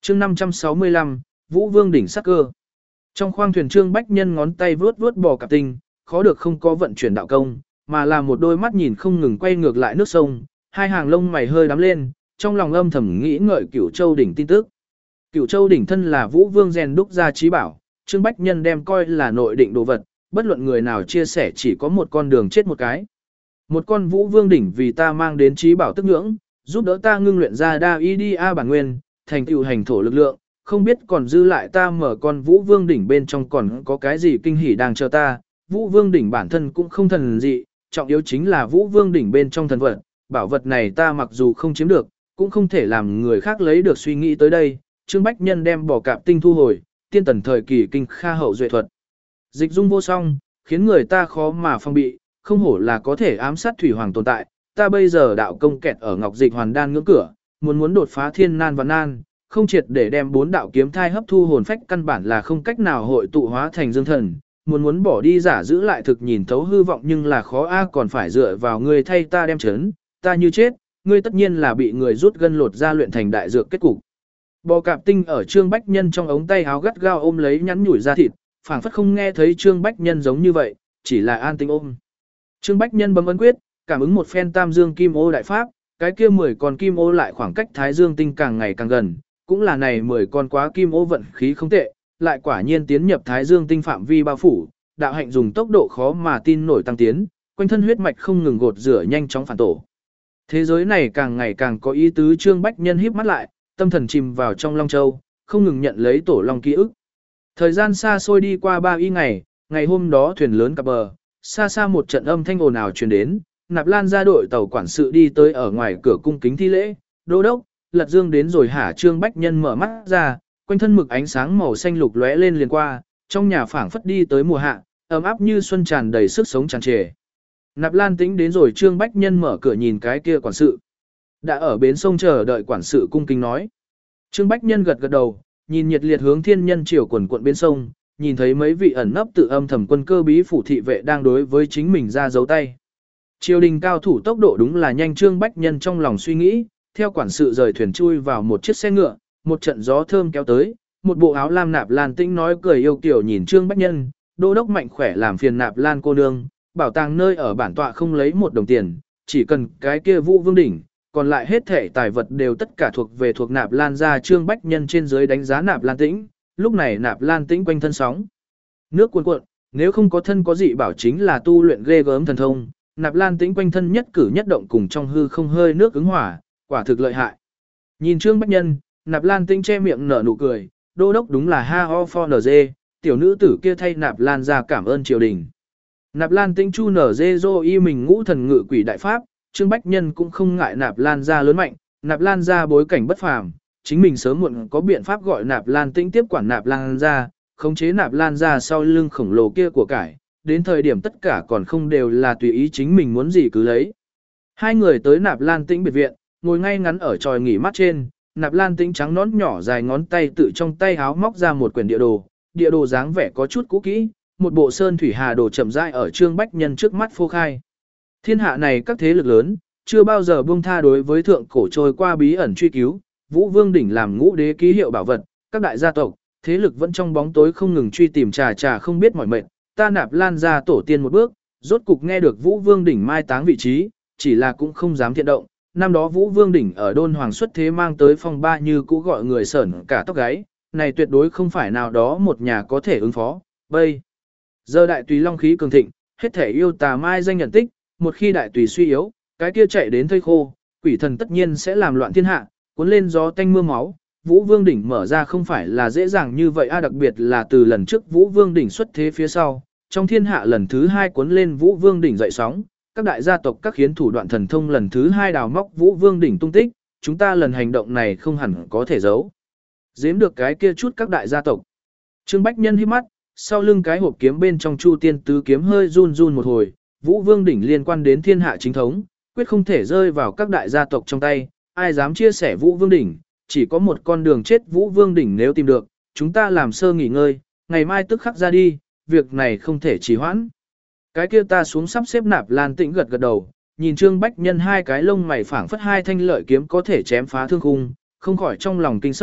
chương 565, Vũ Vương đỉnh sắc cơ. Trong khoang thuyền Trương Bách Nhân ngón tay vuốt vuốt bò cạp tinh, khó được không có vận chuyển đạo công, mà là một đôi mắt nhìn không ngừng quay ngược lại nước sông, hai hàng lông mày hơi đắm lên, trong lòng âm thầm nghĩ ngợi Cửu Châu đỉnh tin tức. Cửu Châu đỉnh thân là Vũ Vương rèn đúc ra trí bảo, Trương Bách Nhân đem coi là nội định đồ vật, bất luận người nào chia sẻ chỉ có một con đường chết một cái. Một con Vũ Vương đỉnh vì ta mang đến trí bảo tức ngưỡng, giúp đỡ ta ngưng luyện ra đa y đi a bản nguyên, thành tựu hành thổ lực lượng, không biết còn dư lại ta mở con Vũ Vương đỉnh bên trong còn có cái gì kinh hỉ đang chờ ta. Vũ Vương đỉnh bản thân cũng không thần dị, trọng yếu chính là Vũ Vương đỉnh bên trong thần vật, bảo vật này ta mặc dù không chiếm được, cũng không thể làm người khác lấy được suy nghĩ tới đây. Trương Bách Nhân đem bò cạp tinh thu hồi, tiên tần thời kỳ kinh kha hậu duệ thuật. Dịch dung vô song, khiến người ta khó mà phong bị, không hổ là có thể ám sát thủy hoàng tồn tại. Ta bây giờ đạo công kẹt ở ngọc dịch hoàn đan ngưỡng cửa, muốn đột phá thiên nan và nan, không triệt để đem 4 đạo kiếm thai hấp thu hồn phách căn bản là không cách nào hội tụ hóa thành dương thần. Muốn bỏ đi giả giữ lại thực nhìn thấu hư vọng nhưng là khó còn phải dựa vào ngươi thay ta đem chấn, ta như chết, ngươi tất nhiên là bị người rút gân lột ra luyện thành đại dược kết cục. Bò cạp tinh ở Trương Bách Nhân trong ống tay áo gắt gao ôm lấy nhắn nhủi ra thịt, phảng phất không nghe thấy Trương Bách Nhân giống như vậy, chỉ là an tinh ôm. Trương Bách Nhân bấm ấn quyết, cảm ứng một phen tam dương kim ô đại pháp, cái kia 10 con kim ô lại khoảng cách thái dương tinh càng ngày càng gần, cũng là này 10 con quá kim ô vận khí không tệ, lại quả nhiên tiến nhập thái dương tinh phạm vi bao phủ, đạo hạnh dùng tốc độ khó mà tin nổi tăng tiến, quanh thân huyết mạch không ngừng gột rửa nhanh chóng phản tổ. Thế giới này càng ngày càng có ý tứ. Trương Bách Nhân híp mắt lại, tâm thần chìm vào trong Long Châu, không ngừng nhận lấy tổ long ký ức. Thời gian xa xôi đi qua 3 ngày, ngày hôm đó thuyền lớn cập bờ, xa xa một trận âm thanh ồn ào truyền đến, Nạp Lan ra đội tàu quản sự đi tới ở ngoài cửa cung kính thi lễ, đô đốc, Lật Dương đến rồi hả? Trương Bách Nhân mở mắt ra, quanh thân mực ánh sáng màu xanh lục lóe lên liền qua, trong nhà phảng phất đi tới mùa hạ, ấm áp như xuân tràn đầy sức sống tràn trề. Nạp Lan Tĩnh đến rồi. Trương Bách Nhân mở cửa nhìn cái kia quản sự. Đã ở bến sông chờ đợi. Quản sự cung kính nói. Trương Bách Nhân gật gật đầu, nhìn nhiệt liệt hướng thiên nhân chiều quần quận bên sông, nhìn thấy mấy vị ẩn nấp tự âm thầm quân cơ bí phủ thị vệ đang đối với chính mình ra dấu tay. Triều đình cao thủ tốc độ đúng là nhanh. Trương Bách Nhân trong lòng suy nghĩ, theo quản sự rời thuyền chui vào một chiếc xe ngựa, một trận gió thơm kéo tới, một bộ áo lam Nạp Lan Tĩnh nói cười yêu kiều nhìn Trương Bách Nhân, đô đốc mạnh khỏe làm phiền Nạp Lan cô nương, bảo tàng nơi ở bản tọa không lấy một đồng tiền, chỉ cần cái kia Vũ Vương đỉnh, còn lại hết thể tài vật đều tất cả thuộc Nạp Lan gia. Trương Bách Nhân trên dưới đánh giá Nạp Lan Tĩnh, lúc này Nạp Lan Tĩnh quanh thân sóng nước cuồn cuộn, nếu không có thân có dị bảo chính là tu luyện ghê gớm thần thông. Nạp Lan Tĩnh quanh thân nhất cử nhất động cùng trong hư không hơi nước ứng hỏa, quả thực lợi hại. Nhìn Trương Bách Nhân, Nạp Lan Tĩnh che miệng nở nụ cười, đô đốc đúng là ha ho for nz, tiểu nữ tử kia thay Nạp Lan gia cảm ơn triều đình. Nạp Lan Tĩnh chu nở dê dô y mình ngũ thần ngự quỷ đại pháp, Trương Bách Nhân cũng không ngại Nạp Lan gia lớn mạnh, Nạp Lan gia bối cảnh bất phàm, chính mình sớm muộn có biện pháp gọi Nạp Lan Tĩnh tiếp quản Nạp Lan gia, khống chế Nạp Lan gia sau lưng khổng lồ kia của cải, đến thời điểm tất cả còn không đều là tùy ý chính mình muốn gì cứ lấy. Hai người tới Nạp Lan Tĩnh biệt viện, ngồi ngay ngắn ở tròi nghỉ mát trên, Nạp Lan Tĩnh trắng nón nhỏ dài ngón tay tự trong tay háo móc ra một quyển địa đồ dáng vẻ có chút cũ kỹ, một bộ sơn thủy hà đồ chậm rãi ở Trương Bách Nhân trước mắt phô khai. Thiên hạ này các thế lực lớn, chưa bao giờ buông tha đối với thượng cổ trôi qua bí ẩn truy cứu, Vũ Vương đỉnh làm ngũ đế ký hiệu bảo vật, các đại gia tộc, thế lực vẫn trong bóng tối không ngừng truy tìm trà không biết mỏi mệt, ta Nạp Lan gia tổ tiên một bước, rốt cục nghe được Vũ Vương đỉnh mai táng vị trí, chỉ là cũng không dám thiện động. Năm đó Vũ Vương đỉnh ở Đôn Hoàng xuất thế mang tới phong ba như cũ gọi người sởn cả tóc gáy, này tuyệt đối không phải nào đó một nhà có thể ứng phó. Bây giờ đại tùy long khí cường thịnh, hết thể yêu tà mai danh nhận tích, một khi đại tùy suy yếu, cái kia chạy đến thây khô, quỷ thần tất nhiên sẽ làm loạn thiên hạ, cuốn lên gió tanh mưa máu. Vũ Vương đỉnh mở ra không phải là dễ dàng như vậy đặc biệt là từ lần trước Vũ Vương đỉnh xuất thế phía sau, trong thiên hạ lần thứ 2 cuốn lên Vũ Vương đỉnh dậy sóng, các đại gia tộc các khiến thủ đoạn thần thông lần thứ 2 đào móc Vũ Vương đỉnh tung tích, chúng ta lần hành động này không hẳn có thể giấu giếm được cái kia chút các đại gia tộc. Trương Bách Nhân híp mắt, sau lưng cái hộp kiếm bên trong Chu Tiên tứ kiếm hơi run run một hồi, Vũ Vương đỉnh liên quan đến thiên hạ chính thống, quyết không thể rơi vào các đại gia tộc trong tay, ai dám chia sẻ Vũ Vương đỉnh, chỉ có một con đường chết. Vũ Vương đỉnh nếu tìm được, chúng ta làm sơ nghỉ ngơi, ngày mai tức khắc ra đi, việc này không thể trì hoãn. Cái kia ta xuống sắp xếp. Nạp Lan Tĩnh gật gật đầu, nhìn Trương Bách Nhân hai cái lông mày phảng phất hai thanh lợi kiếm có thể chém phá thương khung, không khỏi trong lòng kinh sợ,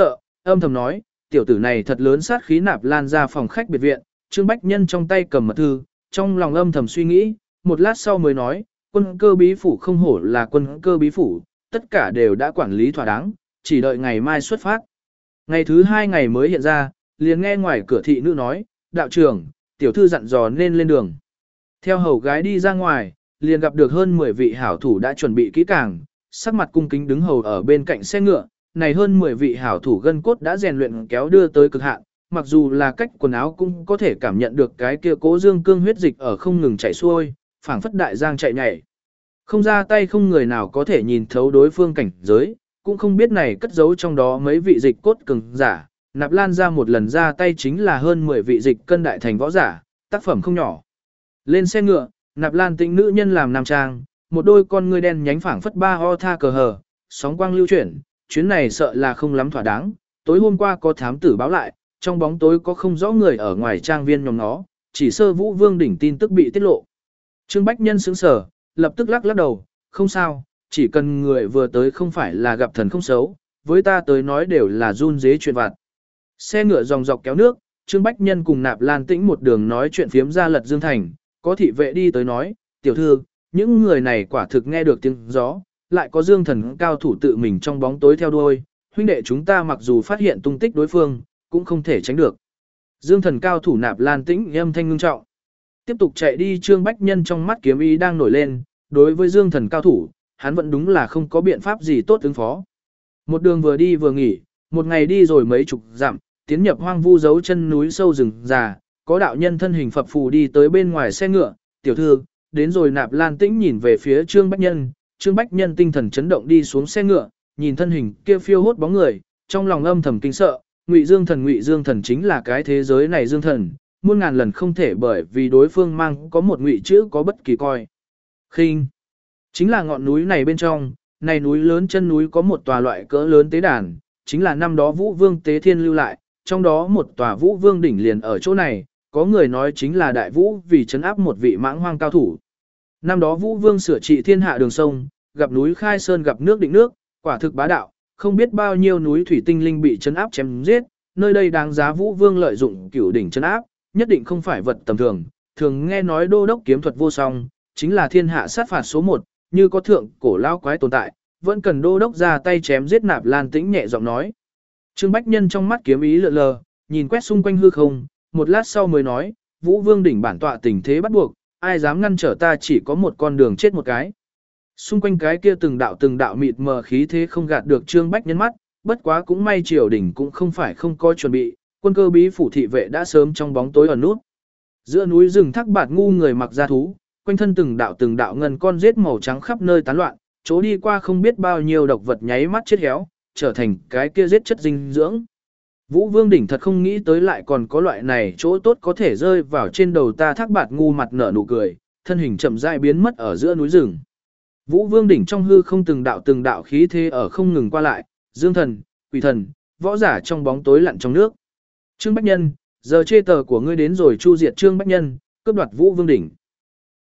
âm thầm nói, tiểu tử này thật lớn sát khí. Nạp Lan ra phòng khách biệt viện, Trương Bách Nhân trong tay cầm mật thư, trong lòng âm thầm suy nghĩ, một lát sau mới nói, Quân Cơ bí phủ không hổ là Quân Cơ bí phủ, tất cả đều đã quản lý thỏa đáng, chỉ đợi ngày mai xuất phát. Ngày thứ 2 ngày mới hiện ra, liền nghe ngoài cửa thị nữ nói, đạo trưởng, tiểu thư dặn dò nên lên đường. Theo hầu gái đi ra ngoài, liền gặp được hơn 10 vị hảo thủ đã chuẩn bị kỹ càng, sắc mặt cung kính đứng hầu ở bên cạnh xe ngựa. Này hơn 10 vị hảo thủ gân cốt đã rèn luyện kéo đưa tới cực hạn, mặc dù là cách quần áo cũng có thể cảm nhận được cái kia cố dương cương huyết dịch ở không ngừng chảy xuôi, phảng phất đại giang chạy nhảy. Không ra tay không người nào có thể nhìn thấu đối phương cảnh giới, cũng không biết này cất giấu trong đó mấy vị dịch cốt cường giả. Nạp Lan ra một lần ra tay chính là hơn 10 vị dịch cân đại thành võ giả, tác phẩm không nhỏ. Lên xe ngựa, Nạp Lan Tĩnh nữ nhân làm nam trang, một đôi con ngươi đen nhánh phảng phất ba ho tha cờ hờ, sóng quang lưu chuyển, chuyến này sợ là không lắm thỏa đáng. Tối hôm qua có thám tử báo lại, trong bóng tối có không rõ người ở ngoài trang viên nhóm nó, chỉ sơ Vũ Vương đỉnh tin tức bị tiết lộ. Trương Bách Nhân sững sờ, lập tức lắc đầu, không sao, chỉ cần người vừa tới không phải là gặp thần không xấu, với ta tới nói đều là run dế chuyện vặt. Xe ngựa dòng dọc kéo nước, Trương Bách Nhân cùng Nạp Lan Tĩnh một đường nói chuyện phiếm ra Lật Dương Thành, có thị vệ đi tới nói, tiểu thư, những người này quả thực nghe được tiếng gió, lại có Dương Thần cao thủ tự mình trong bóng tối theo đuôi, huynh đệ chúng ta mặc dù phát hiện tung tích đối phương, cũng không thể tránh được. Dương Thần cao thủ Nạp Lan Tĩnh âm thanh ngưng trọng. Tiếp tục chạy đi, Trương Bách Nhân trong mắt kiếm ý đang nổi lên, đối với Dương Thần cao thủ, hắn vẫn đúng là không có biện pháp gì tốt ứng phó. Một đường vừa đi vừa nghỉ, một ngày đi rồi mấy chục dặm, tiến nhập hoang vu dấu chân núi sâu rừng già, có đạo nhân thân hình phập phù đi tới bên ngoài xe ngựa, tiểu thư, đến rồi. Nạp Lan Tĩnh nhìn về phía Trương Bách Nhân, Trương Bách Nhân tinh thần chấn động đi xuống xe ngựa, nhìn thân hình kia phiêu hốt bóng người, trong lòng âm thầm kinh sợ, Ngụy Dương Thần chính là cái thế giới này Dương Thần, muôn ngàn lần không thể bởi vì đối phương mang có một ngụy chữ có bất kỳ coi khinh. Chính là ngọn núi này bên trong, này núi lớn chân núi có một tòa loại cỡ lớn tế đàn, chính là năm đó Vũ Vương Tế Thiên lưu lại, trong đó một tòa Vũ Vương đỉnh liền ở chỗ này, có người nói chính là Đại Vũ vì trấn áp một vị mãng hoang cao thủ. Năm đó Vũ Vương sửa trị thiên hạ đường sông, gặp núi khai sơn gặp nước định nước, quả thực bá đạo, không biết bao nhiêu núi thủy tinh linh bị trấn áp chém giết, nơi đây đáng giá Vũ Vương lợi dụng cửu đỉnh trấn áp, nhất định không phải vật tầm thường. Thường nghe nói đô đốc kiếm thuật vô song, chính là thiên hạ sát phạt số 1, như có thượng cổ lao quái tồn tại, vẫn cần đô đốc ra tay chém giết. Nạp Lan Tĩnh nhẹ giọng nói. Trương Bách Nhân trong mắt kiếm ý lượn lờ, nhìn quét xung quanh hư không, một lát sau mới nói, Vũ Vương đỉnh bản tọa tình thế bắt buộc, ai dám ngăn trở ta chỉ có một con đường chết một cái. Xung quanh cái kia từng đạo mịt mờ khí thế không gạt được Trương Bách Nhân mắt, bất quá cũng may triều đỉnh cũng không phải không có chuẩn bị, Quân Cơ bí phủ thị vệ đã sớm trong bóng tối ẩn nút. Giữa núi rừng Thác Bạt ngu người mặc da thú, quanh thân từng đạo ngân con rết màu trắng khắp nơi tán loạn, chỗ đi qua không biết bao nhiêu độc vật nháy mắt chết héo, trở thành cái kia giết chất dinh dưỡng. Vũ Vương đỉnh thật không nghĩ tới lại còn có loại này chỗ tốt có thể rơi vào trên đầu ta. Thác Bạt ngu mặt nở nụ cười, thân hình chậm rãi biến mất ở giữa núi rừng. Vũ Vương đỉnh trong hư không từng đạo khí thế ở không ngừng qua lại, Dương Thần, Quỷ Thần, võ giả trong bóng tối lặn trong nước. Trương Bách Nhân, giờ chê tờ của ngươi đến rồi. Chu diệt Trương Bách Nhân, cướp đoạt Vũ Vương đỉnh.